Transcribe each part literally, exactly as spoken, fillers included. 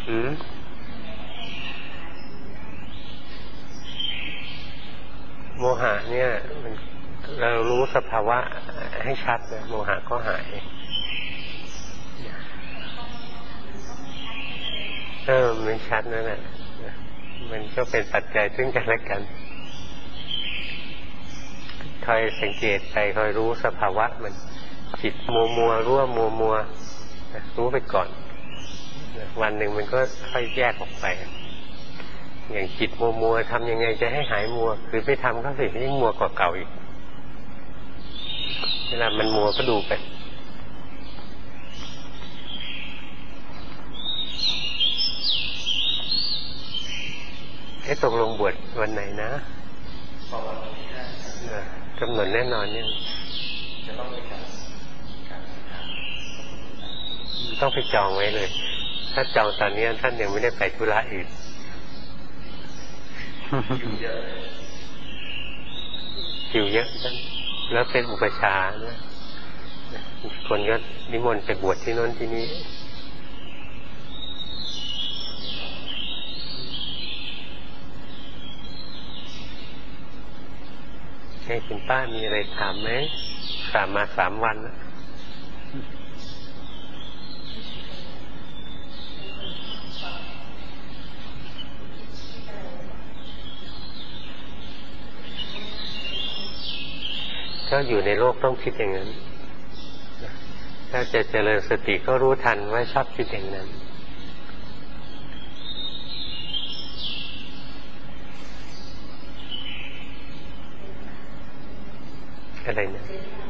อืมโมหะเนี่ยมันเรารู้สภาวะให้ชัดนะโมหะก็หายเออมันชัดนั่นแหละมันก็เป็นปัจจัยซึ่งกันและกันคอยสังเกตไปคอยรู้สภาวะมันจิตมัวมัวรู้ว่ามัวมัวรู้ไปก่อนวันหนึ่งมันก็ค่อยแยกออกไปอย่างจิตมัวมัวทำยังไงจะให้หายมัวคือไปทำก็สิยิ่งมัวกว่าเก่าอีกเวลามันมัวก็ดูไปไอ้ตกลงบวชวันไหนนะกำหนดแน่นอนเนี่ยต้องไปจองไว้เลยถ้าจองตอนนี้ท่านยังไม่ได้ไปธุระอื่นคิวเยอะท่านแล้วเป็นอุปชาเนี่ยคนก็นิมนต์ไปบวชที่โน้นที่นี้ให้คุณป้ามีอะไรถามไหมถามมาสามวันแล้วก็อยู่ในโลกต้องคิดอย่างนั้นถ้าจะเจริญสติก็รู้ทันว่าชอบคิดอย่างนั้นอะไรนะ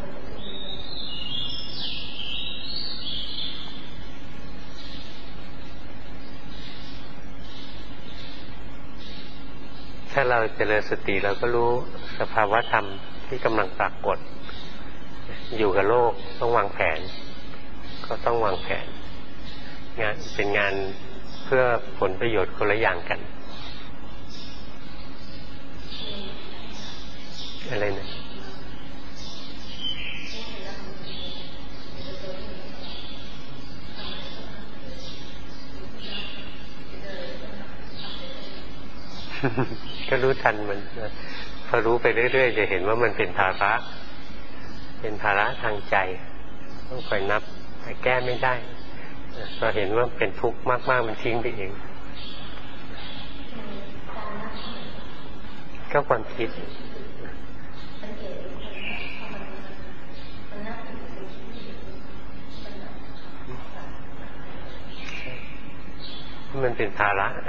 ถ้าเราเจริญสติเราก็รู้สภาวะธรรมที่กำลังปรากฏอยู่กับโลกต้องวางแผนก็ต้องวางแผนงานเป็นงานเพื่อผลประโยชน์คนละอย่างกันอะไรนะก็รู้ทันมันพอรู้ไปเรื่อยๆจะเห็นว่ามันเป็นภาระเป็นภาระทางใจต้องคอยนับแต่แก้ไม่ได้พอเห็นว่าเป็นทุกข์มากๆมันทิ้งไปเองก็ความคิดมันเป็นภาระ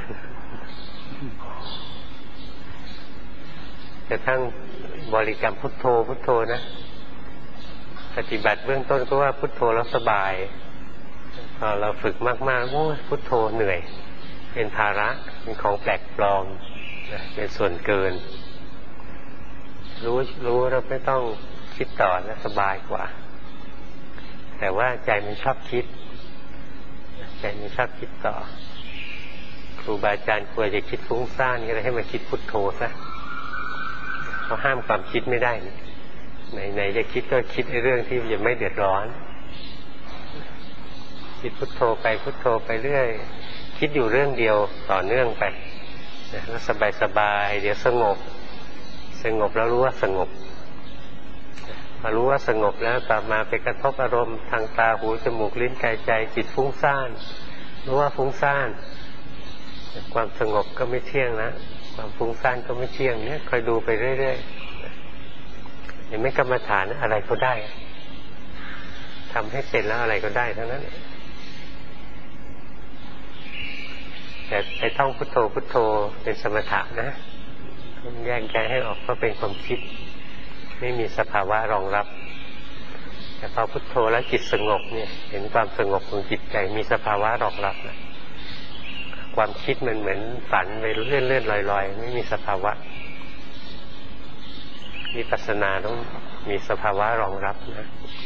กระทั่งบริกรรมพุทโธพุทโธนะปฏิบัติเบื้องต้นก็ว่าพุทโธแล้วสบายพอเราฝึกมากๆโอ้พุทโธเหนื่อยเป็นภาระเป็นของแปลกปลอมเป็นส่วนเกินรู้รู้เราไม่ต้องคิดต่อแล้วสบายกว่าแต่ว่าใจมันชอบคิดใจมันชอบคิดต่อครูบาอาจารย์ควรจะคิดฟุ้งซ่านก็เลยให้มาคิดพุทโธซะเขาห้ามความคิดไม่ได้ไหนๆจะคิดก็คิดในเรื่องที่ยังไม่เดือดร้อนคิดพุทโธไปพุทโธไปเรื่อยคิดอยู่เรื่องเดียวต่อเนื่องไปแล้วสบายๆเดี๋ยวสงบสงบแล้วรู้ว่าสงบพอรู้ว่าสงบแล้วต่อมาไปกระทบอารมณ์ทางตาหูจมูกลิ้นกายใจจิตฟุ้งซ่านรู้ว่าฟุ้งซ่านความสงบก็ไม่เที่ยงนะความฟุ้งซ่านก็ไม่เที่ยงเนี่ยคอยดูไปเรื่อยๆยังไม่กรรมฐานอะไรก็ได้ทำให้เป็นแล้วอะไรก็ได้ทั้งนั้นแต่ไปท่องพุทโธพุทโธเป็นสมถะนะต้องแยกแยะให้ออกว่าเป็นความคิดไม่มีสภาวะรองรับแต่พอพุทโธแล้วจิตสงบเนี่ยเห็นความสงบของจิตใจมีสภาวะรองรับนะความคิดมันเหมือนฝันไปเลื่อนเลื่อนลอยลอยไม่มีสภาวะวิปัสสนาต้องมีสภาวะรองรับนะ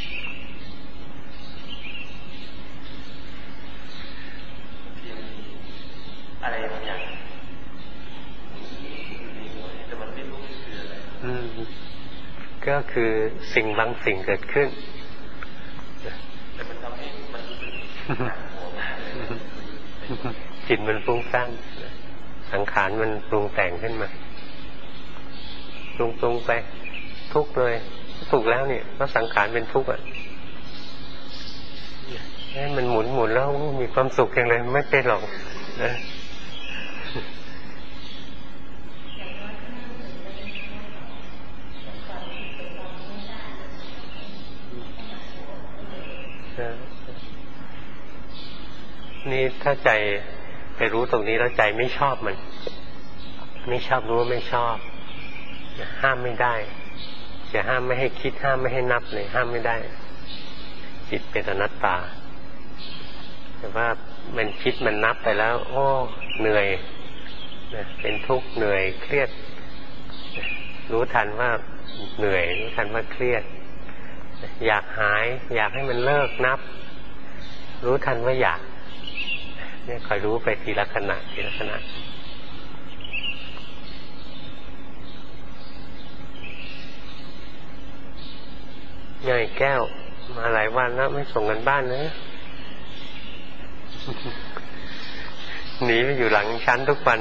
อะไรบางอย่างแต่มันไม่รู้คืออะไรก็คือสิ่งบางสิ่งเกิดขึ้นแต่มันทำให้มันหนักหัวมากเลยจจิตมันฟุ้งซ่านสังขารมันปรุงแต่งขึ้นมาปรุงปรุงไปทุกข์เลยถูกแล้วเนี่ยเพราะสังขารเป็นทุกข์อ่ะให้มันหมุนหมุนแล้วมีความสุขอย่างไรไม่เป็นหรอกนะนี่ถ้าใจไปรู้ตรงนี้แล้วใจไม่ชอบมันไม่ชอบรู้ว่าไม่ชอบห้ามไม่ได้จะห้ามไม่ให้คิดห้ามไม่ให้นับเลยห้ามไม่ได้จิตเป็นอนัตตาแต่ว่ามันคิดมันนับไปแล้วโอ้เหนื่อยนะเป็นทุกข์เหนื่อยเครียดรู้ทันว่าเหนื่อยรู้ทันว่าเครียดอยากหายอยากให้มันเลิกนับรู้ทันว่าอยากเนี่ยคอยรู้ไปทีละขณะทีละขณะใหญ่แก้วมาหลายวันแล้วไม่ส่งกันบ้านนะหนีไปอยู่หลังชั้นทุกวัน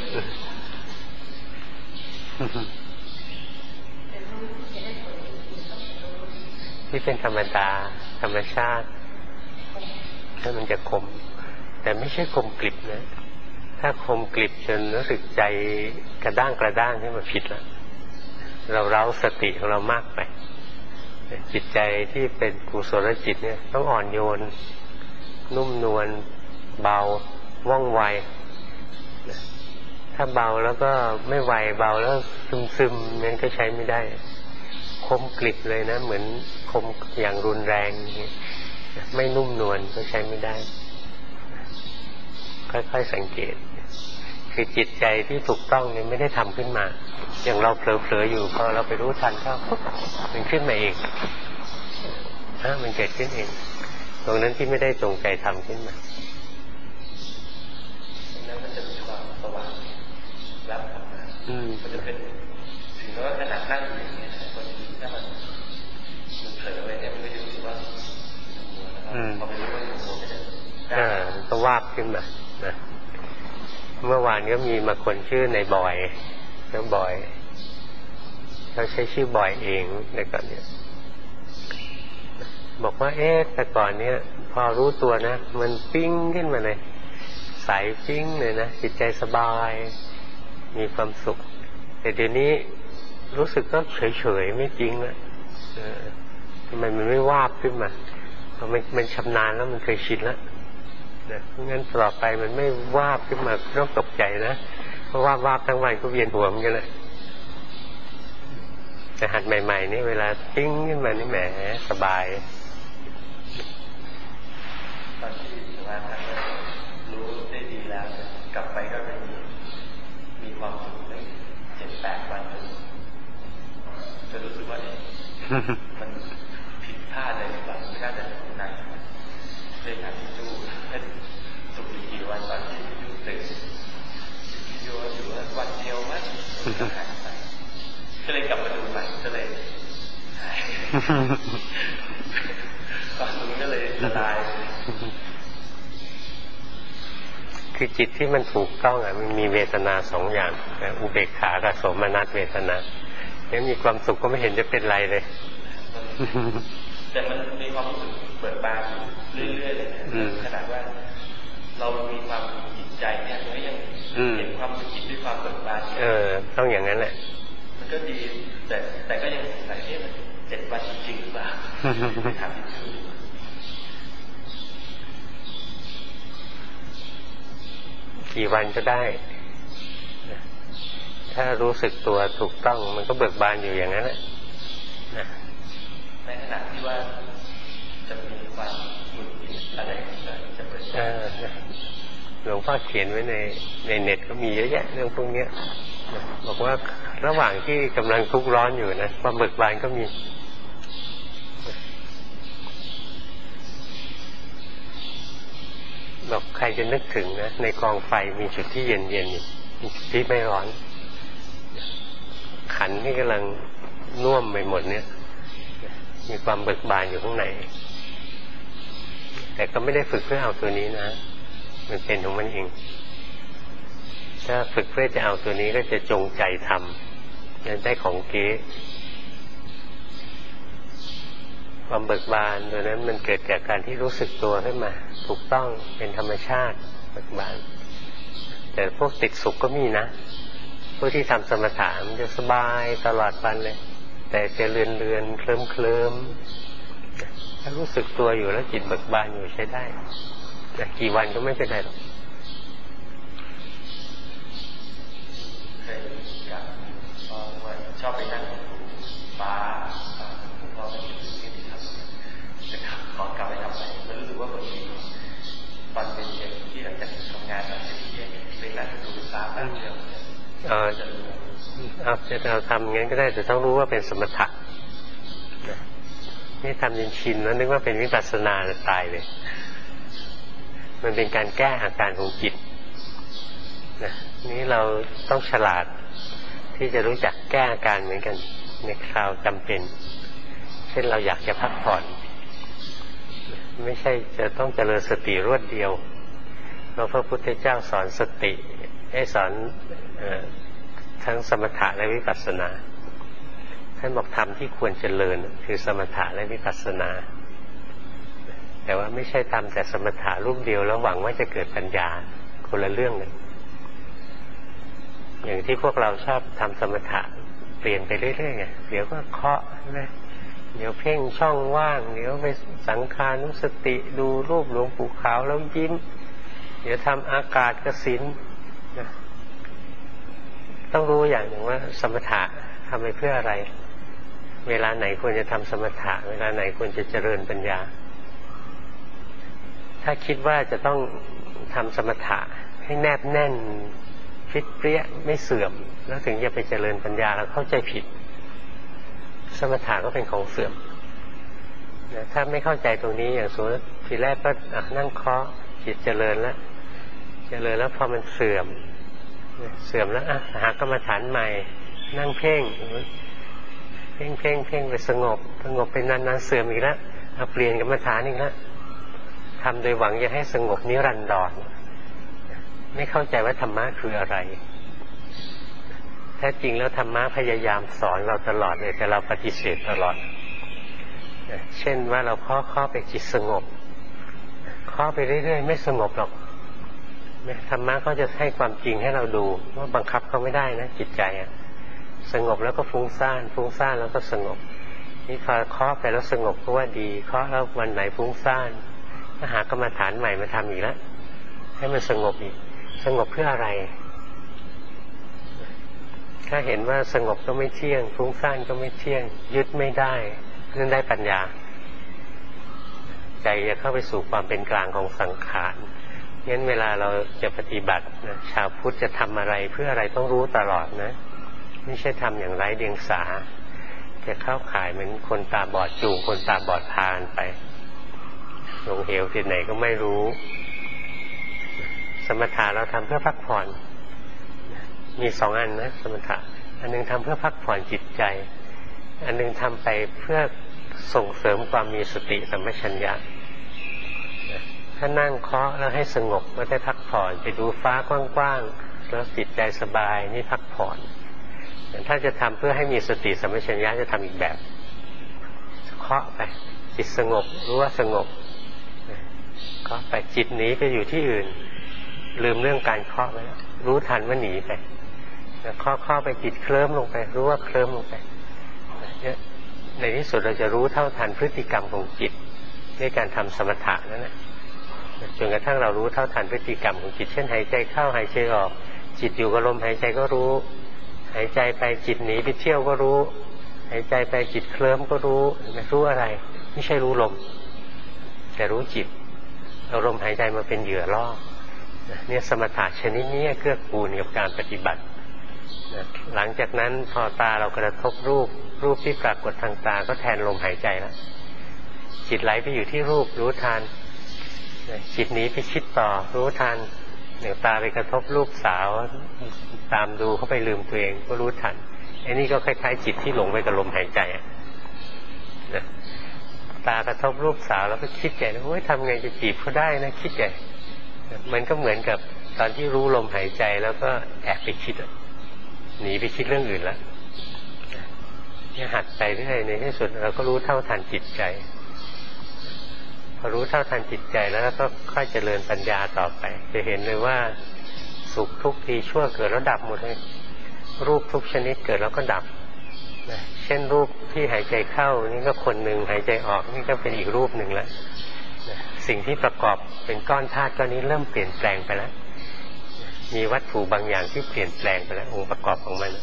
ที่เป็นธรรมดาธรรมชาติถ้ามันจะคมแต่ไม่ใช่คมกริบนะถ้าคมกริบจนรู้สึกใจกระด้างกระด้างนี่มันผิดแล้วเราเร้าสติของเรามากไปจิตใจที่เป็นกุศลจิตเนี่ยต้องอ่อนโยนนุ่มนวลเบาว่องไวถ้าเบาแล้วก็ไม่ไวเบาแล้วซึมซึมนั้นก็ใช้ไม่ได้คมกริบเลยนะเหมือนคมอย่างรุนแรงไม่นุ่มนวลก็ใช้ไม่ได้ค่อยๆสังเกตคือจิตใจที่ถูกต้องเนี่ยไม่ได้ทำขึ้นมาอย่างเราเผลอๆอยู่พอเราไปรู้ทันก็ปุ๊บมันขึ้นมาเองฮะมันเกิดขึ้นเองตรงนั้นที่ไม่ได้จงใจทำขึ้นมาแล้วมันจะมีความสว่างรับออกมามันจะเป็นถึงแม้ว่าขนาดนั่งอยู่อย่างนี้นะบางทีถ้ามันมันเผลอไปเนี่ยมันก็จะรู้สึกว่าพอไปรู้ว่ามันโมก็จะอ่าก็วาบขึ้นมานะเมื่อวานก็มีมาคนชื่อในบอยน้องบอยเขาใช้ชื่อบอยเองในก่อนเนี่ยบอกว่าเอ๊ะแต่ก่อนเนี้ยพอรู้ตัวนะมันปิ้งขึ้นมาเลยใสปิ้งเลยนะจิตใจสบายมีความสุขแต่เดี๋ยวนี้รู้สึกก็เฉยๆไม่จริงละทำไมมันไม่วาบขึ้นมาเพราะมันมันชำนาญแล้วมันเคยชินแล้วนะเพราะงั้นต่อไปมันไม่วาบขึ้นมาต้องตกใจนะเพราะว่าวาบทั้งวันก็เวียนหัวเหมือนกันเลยแต่หัดใหม่ๆนี่เวลาปิ้งขึ้นมานี่แหมสบายตอนที่สมาธิรู้ได้ดีแล้วกลับไปก็เป็นมีความสุขได้เจ็ดแปดวันจะรู้สึกว่ามันผิดพลาดเลยหรือเปล่าไม่น่าจะหนักเลยหาที่จู้สุขกี่วันตอนที่จู้ตื่นจู้อยู่วันเดียวมั้งหายไปก็เลยกลับมาดูใหม่ก็เลยหายตอนนี้ก็เลยละลายคือจิตที่มันถูกต้องอ่ะมันมีเวทนาสองอย่างอุเบกขากับโสมนัสเวทนาเนี่ยมีความสุขก็ไม่เห็นจะเป็นไรเลยแต่มันมีความรู้สึกเปิดบานเรื่อยๆเลยขนาดว่าเรามีความจิตใจเนี่ยเรายังเห็นความจิตด้วยความเปิดบานเออต้องอย่างนั้นแหละมันก็ดีแต่แต่ก็ยังสงสัยเอ๊ะมันเจ็ดวันจริงหรือเปล่าไม่ถามที่ชื่อกี่วันก็ได้ถ้ารู้สึกตัวถูกต้องมันก็เบิกบานอยู่อย่างนั้นแหละในขณะที่ว่าจะมีความหงุดหงิดอะไรจะเปิดหลวงพ่อเขียนไว้ในในเน็ตก็มีเยอะแยะเรื่องพวกนี้บอกว่าระหว่างที่กำลังทุกข์ร้อนอยู่นะความเบิกบานก็มีบอกใครจะนึกถึงนะในกองไฟมีจุดที่เย็นเย็นอยู่ที่ไม่ร้อนขันที่กำลังน่วมไปหมดเนี่ยมีความเบิกบานอยู่ข้างในแต่ก็ไม่ได้ฝึกเพื่อเอาตัวนี้นะมันเป็นของมันเองถ้าฝึกเพื่อจะเอาตัวนี้ก็จะจงใจทำนั่นได้ของเก๊ความเบิกบานตัวนั้นมันเกิดจากการที่รู้สึกตัวขึ้นมาถูกต้องเป็นธรรมชาติเบิกบานแต่พวกติดสุขก็มีนะพวกที่ทำสมถะมันจะสบายตลอดวันเลยแต่จะเลือนเลือนเคลิ้มเคลิ้มถ้ารู้สึกตัวอยู่แล้วจิตเบิกบานอยู่ใช้ได้แต่กี่วันก็ไม่เป็นไรหรอกเคยกับพ่อว่าชอบไปนั่งฟ้าคุณพ่อไม่รู้ที่ที่ทำจะขับก่อนกลับไปทำอะไรแล้วรู้สึกว่าบางทีตอนเป็นเด็กที่หลังจากทำงานตอนเที่ยงไปนั่งดูฟ้าแป๊บเดียวเออเอาจะเราทำงั้นก็ได้แต่ต้องรู้ว่าเป็นสมถะนี่ทำจนชินแล้วนึกว่าเป็นวิปัสสนาตายเลยมันเป็นการแก้อาการของจิตนะนี่เราต้องฉลาดที่จะรู้จักแก้อาการเหมือนกันในคราวจำเป็นเช่นเราอยากจะพักผ่อนไม่ใช่จะต้องเจริญสติรวดเดียวเพราะพระพุทธเจ้าสอนสติให้สอนทั้งสมถะและวิปัสสนาท่านบอกธรรมที่ควรเจริญคือสมถะและวิปัสสนาแต่ว่าไม่ใช่ทำแต่สมถะรูปเดียวแล้วหวังว่าจะเกิดปัญญาคนละเรื่องเลยอย่างที่พวกเราชอบทำสมถะเปลี่ยนไปเรื่อยๆไงเดี๋ยวก็เคาะนะเดี๋ยวเพ่งช่องว่างเดี๋ยวไปสังขารนุสติดูรูปหลวงปู่ขาวแล้วยิ้มเดี๋ยวทำอากาศกสิณนะต้องรู้อย่างหนึ่งว่าสมถะทำไปเพื่ออะไรเวลาไหนควรจะทำสมถะเวลาไหนควรจะเจริญปัญญาถ้าคิดว่าจะต้องทำสมถะให้แนบแน่นฟิตเปรี้ยไม่เสื่อมแล้วถึงจะไปเจริญปัญญาแล้วเข้าใจผิดสมถะก็เป็นของเสื่อมนะถ้าไม่เข้าใจตรงนี้อย่างสมมติทีแรกก็นั่งเคาะจิตเจริญแล้วเจริญแล้วพอมันเสื่อมเสื่อมแล้วอ่ะหากรรมฐานใหม่นั่งเพ่งเพ่งเพ่งเพ่งไปสงบสงบไปนานๆเสื่อมอีกแล้วเอาเปลี่ยนกรรมฐานอีกแล้วทำโดยหวังจะให้สงบนิรันดรไม่เข้าใจว่าธรรมะคืออะไรแท้จริงแล้วธรรมะพยายามสอนเราตลอดเลยแต่เราปฏิเสธตลอดเช่นว่าเราเคาะเคาะไปจิตสงบเคาะไปเรื่อยๆไม่สงบหรอกธรรมะเขาจะให้ความจริงให้เราดูว่าบังคับเขาไม่ได้นะจิตใจอ่ะสงบแล้วก็ฟุ้งซ่านฟุ้งซ่านแล้วก็สงบนี่พอเคาะไปแล้วสงบก็ว่าดีเคาะแล้ววันไหนฟุ้งซ่านก็หากรรมฐานใหม่มาทำอีกแล้วให้มันสงบอีกสงบเพื่ออะไรถ้าเห็นว่าสงบก็ไม่เที่ยงฟุ้งซ่านก็ไม่เที่ยงยึดไม่ได้นั่นได้ปัญญาใจจะเข้าไปสู่ความเป็นกลางของสังขารงั้นเวลาเราจะปฏิบัตินะชาวพุทธจะทำอะไรเพื่ออะไรต้องรู้ตลอดนะไม่ใช่ทำอย่างไร้เดียงสาจะเข้าข่ายเหมือนคนตาบอดจูงคนตาบอดพาไปลงเหวที่ไหนก็ไม่รู้สมถะเราทำเพื่อพักผ่อนมีสองอันนะสมถะอันนึงทำเพื่อพักผ่อนจิตใจอันนึงทำไปเพื่อส่งเสริมความมีสติสัมปชัญญะถ้านั่งเคาะแล้วให้สงบก็ได้พักผ่อนไปดูฟ้ากว้างๆแล้วจิตใจสบายนี่พักผ่อนถ้าจะทำเพื่อให้มีสติสัมปชัญญะจะทำอีกแบบเคาะไปจิตสงบรู้ว่าสงบเคาะไปจิตหนีไปอยู่ที่อื่นลืมเรื่องการเคาะไปแล้วรู้ทันว่าหนีไปเคาะเคาะไปจิตเคลิ้มลงไปรู้ว่าเคลิ้มลงไปในที่สุดเราจะรู้เท่าทันพฤติกรรมของจิตด้วยการทำสมถะนั่นแหละจนกระทั่งเรารู้เท่าทันพฤติกรรมของจิตเช่นหายใจเข้าหายใจออกจิตอยู่กับลมหายใจก็รู้หายใจไปจิตหนีไปเที่ยวก็รู้หายใจไปจิตเคลิ้มก็รู้รู้อะไรไม่ใช่รู้ลมแต่รู้จิตเอาลมหายใจมาเป็นเหยื่อล่อเนี่ยสมถะชนิดนี้เกื้อกูลกับการปฏิบัติหลังจากนั้นพอตาเรากระทบรูปรูปที่ปรากฏทางตาก็แทนลมหายใจแล้วจิตไหลไปอยู่ที่รูปรู้ทันจิตหนีไปคิดต่อรู้ทันเดี๋ยวตาไปกระทบรูปสาวตามดูเข้าไปลืมตัวเองก็รู้ทันไอ้นี่ก็คล้ายๆจิตที่หลงไปกับลมหายใจนะตากระทบรูปสาวแล้วก็คิดใหญ่นะโอ้ยทำไงจะจีบเขาได้นะคิดใหญ่มันก็เหมือนกับตอนที่รู้ลมหายใจแล้วก็แอบไปคิดหนีไปคิดเรื่องอื่นแล้วเนี่ยหัดไปเรื่อยในที่สุดเราก็รู้เท่าทันจิตใจพอรู้เท่าทันจิตใจแล้วก็ค่อยเจริญปัญญาต่อไปจะเห็นเลยว่าสุขทุกข์ดีชั่วเกิดแล้วดับหมดเลยรูปทุกชนิดเกิดแล้วก็ดับนะเช่นรูปที่หายใจเข้านี่ก็คนหนึ่งหายใจออกนี่ก็เป็นอีกรูปหนึ่งแล้วนะสิ่งที่ประกอบเป็นก้อนธาตุก้อนนี้เริ่มเปลี่ยนแปลงไปแล้วมีวัตถุบางอย่างที่เปลี่ยนแปลงไปแล้วองค์ประกอบของมัน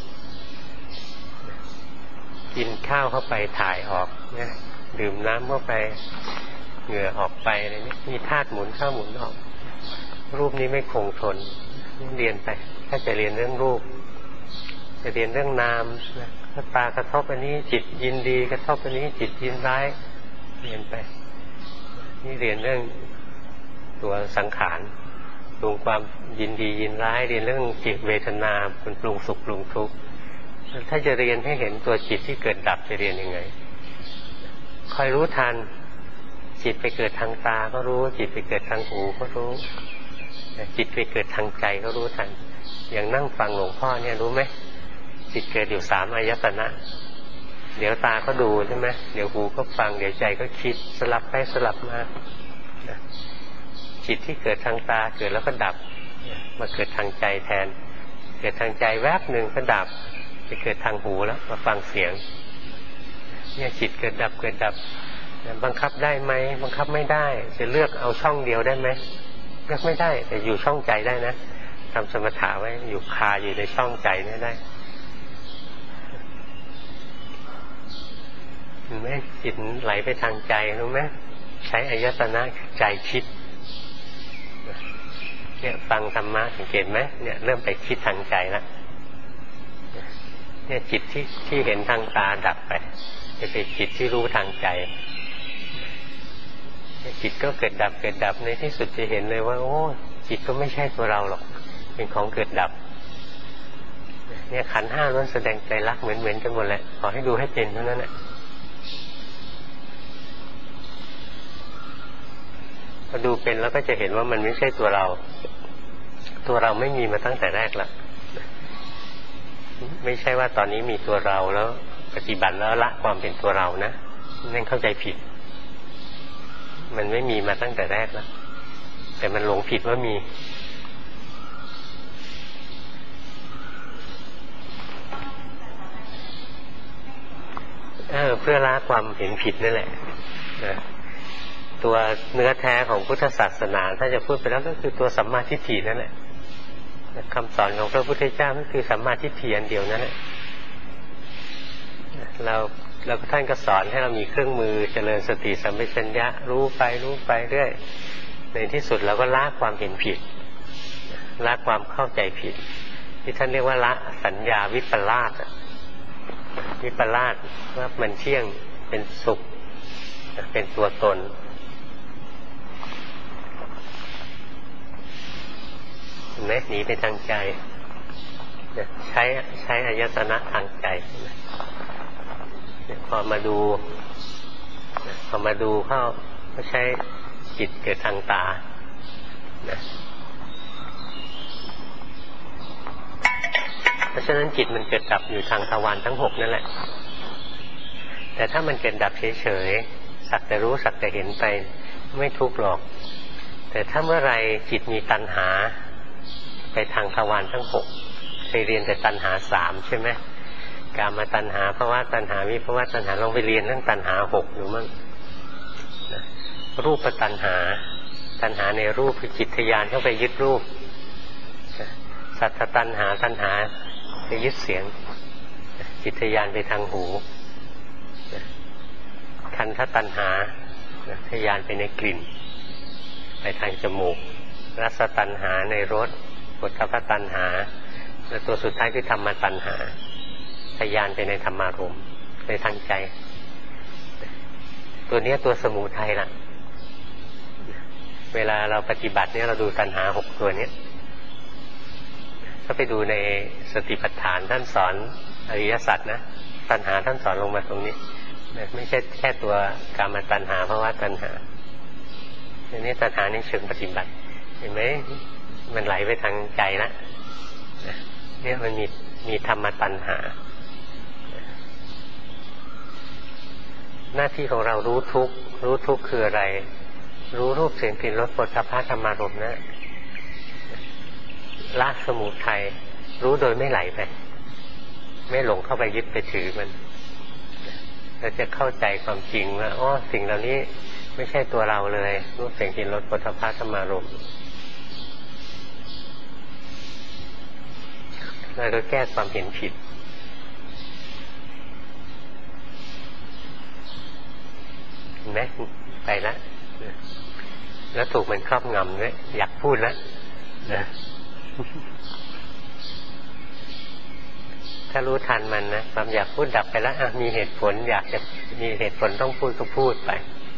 กินข้าวเข้าไปถ่ายออกนะดื่มน้ำเข้าไปเหงื่อออกไปอะไรนี้มีธาตุหมุนเข้าหมุนออกรูปนี้ไม่คงทนเรียนไปถ้าจะเรียนเรื่องรูปจะเรียนเรื่องนามนะถ้าตากระทบอันนี้จิตยินดีกระทบอันนี้จิตยินร้ายเรียนไปนี่เรียนเรื่องตัวสังขารปรุงความยินดียินร้ายเรียนเรื่องจิตเวทนามันปรุงสุขปรุงทุกข์ถ้าจะเรียนให้เห็นตัวจิตที่เกิดดับจะเรียนยังไงคอยรู้ทันจิตไปเกิดทางตาก็รู้จิตไปเกิดทางหูก็รู้จิตไปเกิดทางใจก็รู้ทันอย่างนั่งฟังหลวงพ่อเนี่ยรู้ไหมจิตเกิดอยู่สามอายตนะเดี๋ยวตาก็ดูใช่ไหมเดี๋ยวหูก็ฟังเดี๋ยวใจก็คิดสลับไปสลับมาจิตที่เกิดทางตาเกิดแล้วก็ดับมาเกิดทางใจแทนเกิดทางใจแวบหนึ่งก็ดับไปเกิดทางหูแล้วมาฟังเสียงเนี่ยจิตเกิดดับเกิดดับบังคับได้ไหมบังคับไม่ได้จะเลือกเอาช่องเดียวได้ไหมเลือกไม่ได้แต่อยู่ช่องใจได้นะทำสมถะไว้อยู่คาอยู่ในช่องใจนี่ได้เห็นไหมจิตไหลไปทางใจรู้ไหมใช้อายตนะใจคิดเนี่ยฟังธรรมะสังเกตไหมเนี่ยเริ่มไปคิดทางใจแล้วเนี่ยจิตที่ที่เห็นทางตาดับไปจะเป็นจิตที่รู้ทางใจจิตก็เกิดดับเกิดดับในที่สุดจะเห็นเลยว่าโอ้จิตก็ไม่ใช่ตัวเราหรอกเป็นของเกิดดับเนี่ยขันธ์ห้าล้วนแสดงใจรักเหมือนเหมือนกันหมดแหละขอให้ดูให้เป็นเท่านั้นแหละพอดูเป็นแล้วก็จะเห็นว่ามันไม่ใช่ตัวเราตัวเราไม่มีมาตั้งแต่แรกละไม่ใช่ว่าตอนนี้มีตัวเราแล้วปฏิบัติแล้วละความเป็นตัวเรานะนั่นเข้าใจผิดมันไม่มีมาตั้งแต่แรกแล้วแต่มันหลงผิดว่ามีเออเพื่อละความเห็นผิดนั่นแหละนะตัวเนื้อแท้ของพุทธศาสนาถ้าจะพูดไปแล้วก็คือตัวสัมมาทิฏฐินั่นแหละคำสอนของพระพุทธเจ้าก็คือสัมมาทิฏฐิอันเดียวนั่นแหละเราเราท่านก็สอนให้เรามีเครื่องมือเจริญสติสัมปชัญญะรู้ไปรู้ไปเรื่อยในที่สุดเราก็ละความเห็นผิดละความเข้าใจผิดที่ท่านเรียกว่าละสัญญาวิปลาสวิปลาสว่ามันเที่ยงเป็นสุขเป็นตัวตนเห็นไหมหนีไปทางใจใช้ใช้อายตนะทางใจพอมาดูพอมาดูเข้าก็ใช้จิตเกิดทางตานะเพราะฉะนั้นจิตมันเกิดดับอยู่ทางทวารทั้งหกนั่นแหละแต่ถ้ามันเกิดดับเฉยๆสักแต่รู้สักแต่เห็นไปไม่ทุกข์หรอกแต่ถ้าเมื่อไรจิตมีตัณหาไปทางทวารทั้งหกเคยเรียนแต่ตัณหาสามใช่ไหมกามตัณหาภวตัณหาวิภวตัณหาลองไปเรียนเรื่องตัณหาหกอยู่มั้งรูปตัณหาตัณหาในรูปคือจิตทยานเข้าไปยึดรูปสัทธตัณหาตัณหาไปยึดเสียงจิตทยานไปทางหูคันธตัณหาทยานไปในกลิ่นไปทางจมูกรสตัณหาในรสโผฏฐัพพตัณหาและตัวสุดท้ายคือธรรมตัณหาทยานไปในธรรมารมณ์ในทางใจตัวนี้ตัวสมุทัยล่ะเวลาเราปฏิบัติเนี่ยเราดูตัณหาหกตัวนี้ก็ไปดูในสติปัฏฐานท่านสอนอริยสัจนะตัณหาท่านสอนลงมาตรงนี้ไม่ใช่แค่ตัวกามตัณหาภวตัณหาอันนี้ตัณหาในเชิงปฏิบัติเห็นไหมมันไหลไปทางใจละเนี่ยมันมีมีธรรมตัณหาหน้าที่ของเรารู้ทุกข์รู้ทุกข์คืออะไร รู้รูปเสียงกลิ่นรสโผฏฐัพพะธรรมารมณ์นะละสมุทัยรู้โดยไม่ไหลไปไม่หลงเข้าไปยึดไปถือมันเราจะเข้าใจความจริงว่าอ๋อสิ่งเหล่านี้ไม่ใช่ตัวเราเลยรูปเสียงกลิ่นรสโผฏฐัพพะธรรมารมณ์เราก็แก้ความเห็นผิดเห็นไหมไปแล้วแล้วถูกมันครอบงำด้วยอยากพูดแล้วนะถ้ารู้ทันมันนะความอยากพูดดับไปแล้วมีเหตุผลอยากจะมีเหตุผลต้องพูดก็พูดไป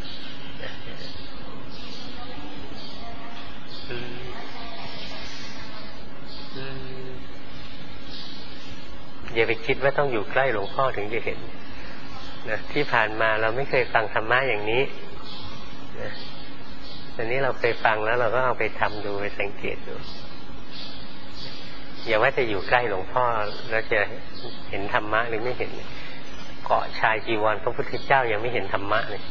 อย่าไปคิดว่าต้องอยู่ใกล้หลวงพ่อถึงจะเห็นนะที่ผ่านมาเราไม่เคยฟังธรรมะอย่างนี้นะตอนนี้เราเคยฟังแล้วเราก็เอาไปทำดูไปสังเกตดูอย่าว่าจะอยู่ใกล้หลวงพ่อแล้วจะเห็นธรรมะหรือไม่เห็นเกาะชายจีวรพระพุทธเจ้ายังไม่เห็นธรรมะเลย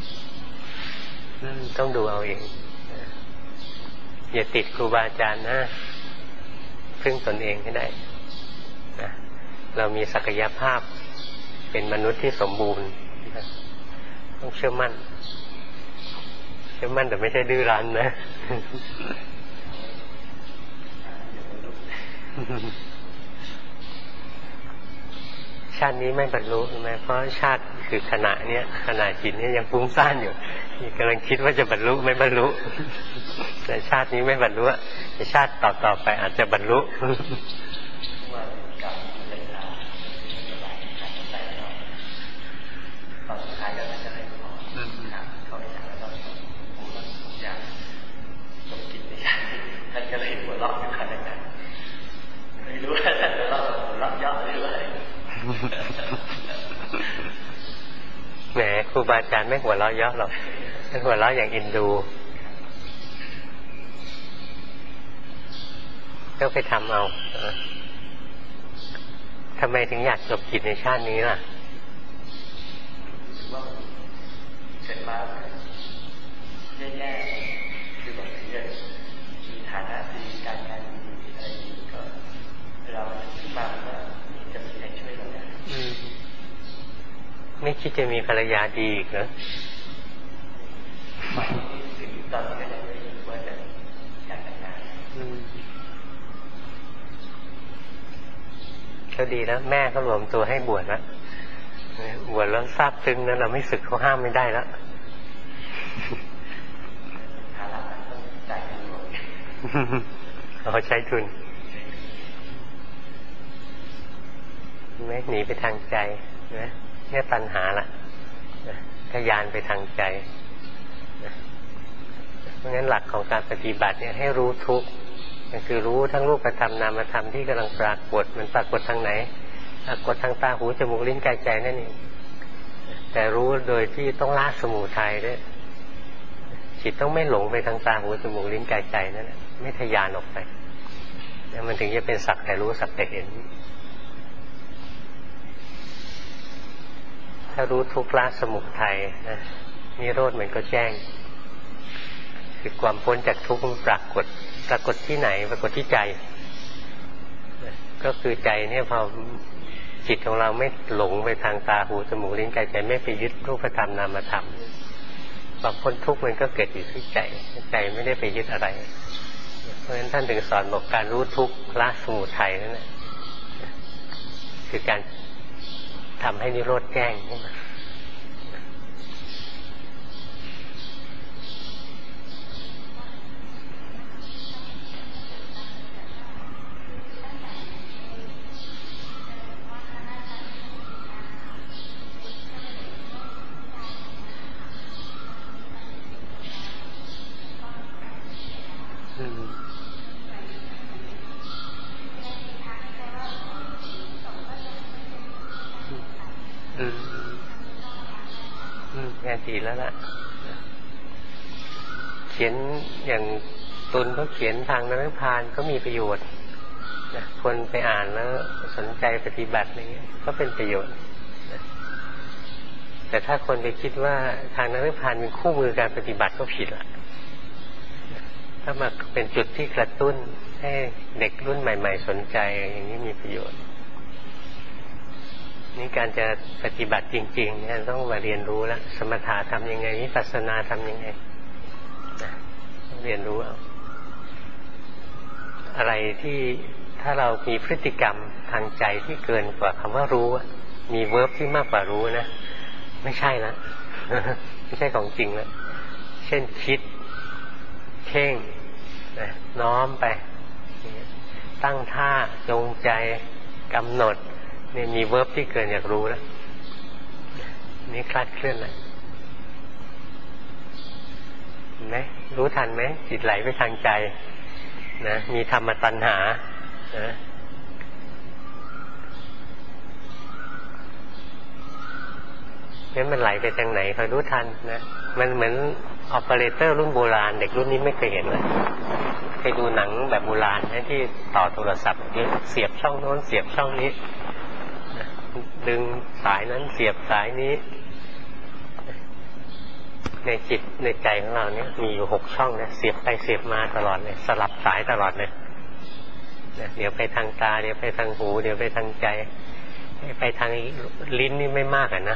ต้องดูเอาเองอย่าติดครูบาอาจารย์นะพึ่งตนเองให้ได้นะเรามีศักยภาพเป็นมนุษย์ที่สมบูรณ์ต้องเชื่อมั่นเชื่อมั่นแต่ไม่ใช่ดื้อรั้นนะชาตินี้ไม่บรรลุใช่ไหมเพราะชาติคือขณะเนี้ยขณะจิตนี้ยังฟุ้งซ่านอยู่กำลังคิดว่าจะบรรลุไม่บรรลุแต่ชาตินี้ไม่บรรลุแต่ชาติต่อๆไปอาจจะบรรลุแหมครูบาอาจารย์ไม่หัวเราะเยาะหรอกท่านหัวเราะอย่างอินดูก็ไปทำเอาทำไมถึงอยากจบกิจในชาตินี้ล่ะว่าเกิดมาแย่ๆคือแบบมีฐานะดีการงานดีอะไรดีก็เราขึ้นมาก็จะมีใครช่วยเราได้ไม่คิดจะมีภรรยาดีอีกเหรอตอนนี้ก็ยังไม่รู้ว่าจะอยากแต่งงานก็ดีแล้วแม่เขารวมตัวให้บวชแล้วบวชแล้วทราบซึ้งนั้นเราไม่สึกเขาห้ามไม่ได้แล้วเขาใช้ทุนไม่หนีไปทางใจนะเนี่ยตัณหาละทะยานไปทางใจเพราะงั้นหลักของการปฏิบัติเนี่ยให้รู้ทุกข์ก็คือรู้ทั้งรูปธรรมนามธรรมที่กำลังปรากฏมันปรากฏทางไหนปรากฏทางตาหูจมูกลิ้นกายใจนั่นเองแต่รู้โดยที่ต้องละสมุทัยด้วยจิตต้องไม่หลงไปทางตาหูจมูกลิ้นกายใจนั่นแหละไม่ทะยานออกไปแล้วมันถึงจะเป็นสักแต่รู้สักแต่เห็นถ้ารู้ทุกข์ละสมุทัยนะนิโรธมันก็แจ้งคือความพ้นจากทุกข์มันปรากฏปรากฏที่ไหนปรากฏที่ใจก็คือใจเนี่ยพอจิตของเราไม่หลงไปทางตาหูจมูกลิ้นกายใจไม่ไปยึดรูปธรรมนามธรรมความพ้นทุกข์มันก็เกิดอยู่ที่ใจใจไม่ได้ไปยึดอะไรเพราะฉะนั้นท่านถึงสอนบอกการรู้ทุกข์ละสมุทัยนั่นแหละคือการทำให้นิโรธแจ้งขึ้นมางานดีแล้วล่ะเขียนอย่างตุลเขาเขียนทางนรพานก็มีประโยชน์นะคนไปอ่านแล้วสนใจปฏิบัติอะไรเงี้ยก็เป็นประโยชน์นะแต่ถ้าคนไปคิดว่าทางนรพานเป็นคู่มือการปฏิบัติก็ผิดละถ้ามาเป็นจุดที่กระตุ้นให้เด็กรุ่นใหม่ๆสนใจอย่างนี้มีประโยชน์นี่การจะปฏิบัติจริงๆเนี่ยต้องมาเรียนรู้แล้วสมถะทำยังไงวิปัสสนาทำยังไงนะต้องเรียนรู้เอาอะไรที่ถ้าเรามีพฤติกรรมทางใจที่เกินกว่าคำว่ารู้มีเวิร์บที่มากกว่ารู้นะไม่ใช่ละ ไม่ใช่ของจริงแล้วเช่นคิดเพ่งนะน้อมไปตั้งท่าจงใจกำหนดเนี่ยมีเวิร์บที่เกินจากรู้แล้วนี่คลาดเคลื่อนแล้วเห็นไหมรู้ทันไหมจิตไหลไปทางใจนะมีธรรมตัณหานะงั้นมันไหลไปทางไหนคอยรู้ทันนะมันเหมือนออเปอเรเตอร์รุ่นโบราณเด็กรุ่นนี้ไม่เคยเห็นเลยเคยดูหนังแบบโบราณนะที่ต่อโทรศัพท์เสียบช่องโน้นเสียบช่องนี้ดึงสายนั้นเสียบสายนี้ในจิตในใจของเราเนี่ยมีอยู่หกช่องนะเสียบไปเสียบมาตลอดเลยสลับสายตลอดเลยเดี๋ยวไปทางตาเดี๋ยวไปทางหูเดี๋ยวไปทางใจไปทางลิ้นนี่ไม่มากอ่ะนะ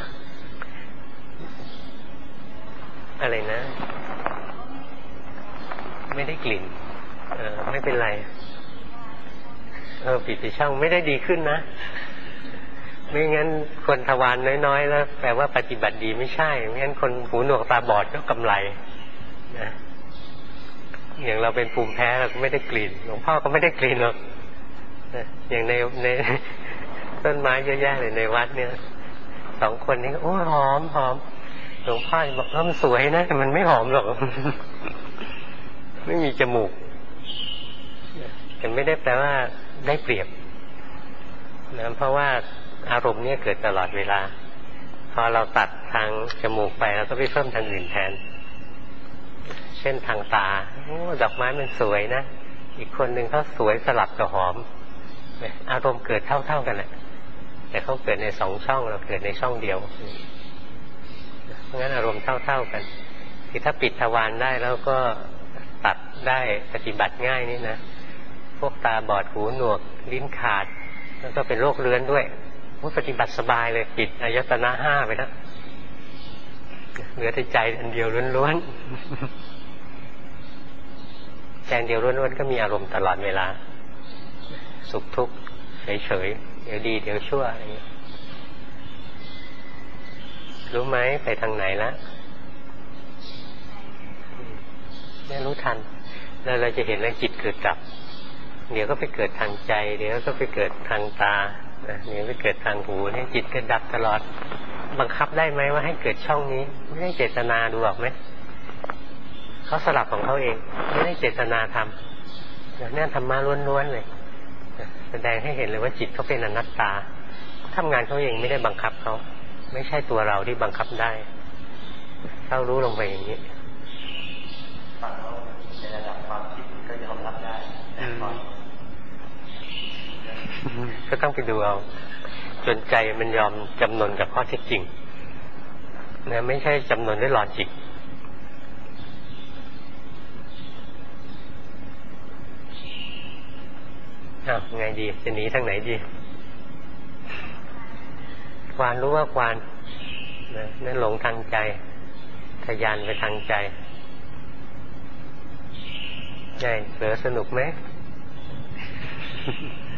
อะไรนะไม่ได้กลิ่นเออไม่เป็นไรเออปิดช่องไม่ได้ดีขึ้นนะไม่งั้นคนทวารน้อยๆแล้วแปลว่าปฏิบัติดีไม่ใช่ไม่งั้นคนหูหนวกตาบอดก็กำไรนะอย่างเราเป็นภูมิแพ้เราก็ไม่ได้กลิ่นหลวงพ่อก็ไม่ได้กลิ่นหรอกอย่างในในต้นไม้เยอะแยะเลยในวัดเนี่ยสองคนนี้โอ้หอมหอมหลวงพ่อบอกว่ามันสวยนะแต่มันไม่หอมหรอกไม่มีจมูกแต่ไม่ได้แปลว่าได้เปรียบนะเพราะว่าอารมณ์เนี่ยเกิดตลอดเวลาพอเราตัดทางจมูกไปเราก็ไปเพิ่มทางอื่นแทนเช่นทางตาโอ้ดอกไม้มันสวยนะอีกคนหนึ่งเขาสวยสลับกับหอมอารมณ์เกิดเท่าๆกันแหละแต่เขาเกิดในสองช่องเราเกิดในช่องเดียวเพราะงั้นอารมณ์เท่าๆกันที่ถ้าปิดทวารได้แล้วก็ตัดได้ปฏิบัติง่ายนี่นะพวกตาบอดหูหนวกลิ้นขาดแล้วก็เป็นโรคเรื้อนด้วยปฏิบัติสบายเลยปิดอายตนะห้าไปแล้วเหลือแต่ใจอันเดียวล้วนๆใจเดียวล้วนๆก็มีอารมณ์ตลอดเวลาสุขทุกข์เฉยๆเดี๋ยวดีเดี๋ยวชั่วอะไรอย่างนี้รู้ไหมไปทางไหนแล้วเนี่ยรู้ทันแล้วเราจะเห็นว่าจิตเกิดดับเดี๋ยวก็ไปเกิดทางใจเดี๋ยวก็ไปเกิดทางตาเดี๋ยวไปเกิดทางหูเนี่ยจิตเกิดดับตลอดบังคับได้ไหมว่าให้เกิดช่องนี้ไม่ได้เจตนาดูออกไหมเขาสลับของเขาเองไม่ได้เจตนาทำเนี่ยธรรมะล้วนๆเลยแสดงให้เห็นเลยว่าจิตเขาเป็นอนัตตาทำงานเขาเองไม่ได้บังคับเขาไม่ใช่ตัวเราที่บังคับได้เข้ารู้ลงไปอย่างนี้ฟังแล้วในระดับความคิดก็ยอมรับได้แต่พอก็ต้องไปดูเอาจนใจมันยอมจำนนกับข้อเท็จจริงนะไม่ใช่จำนนด้วยลอจิกอ้าวไงดีจะหนีทางไหนดีควานรู้ว่าควานนะนั่นหลงทางใจทะยานไปทางใจไงเผลอสนุกไหม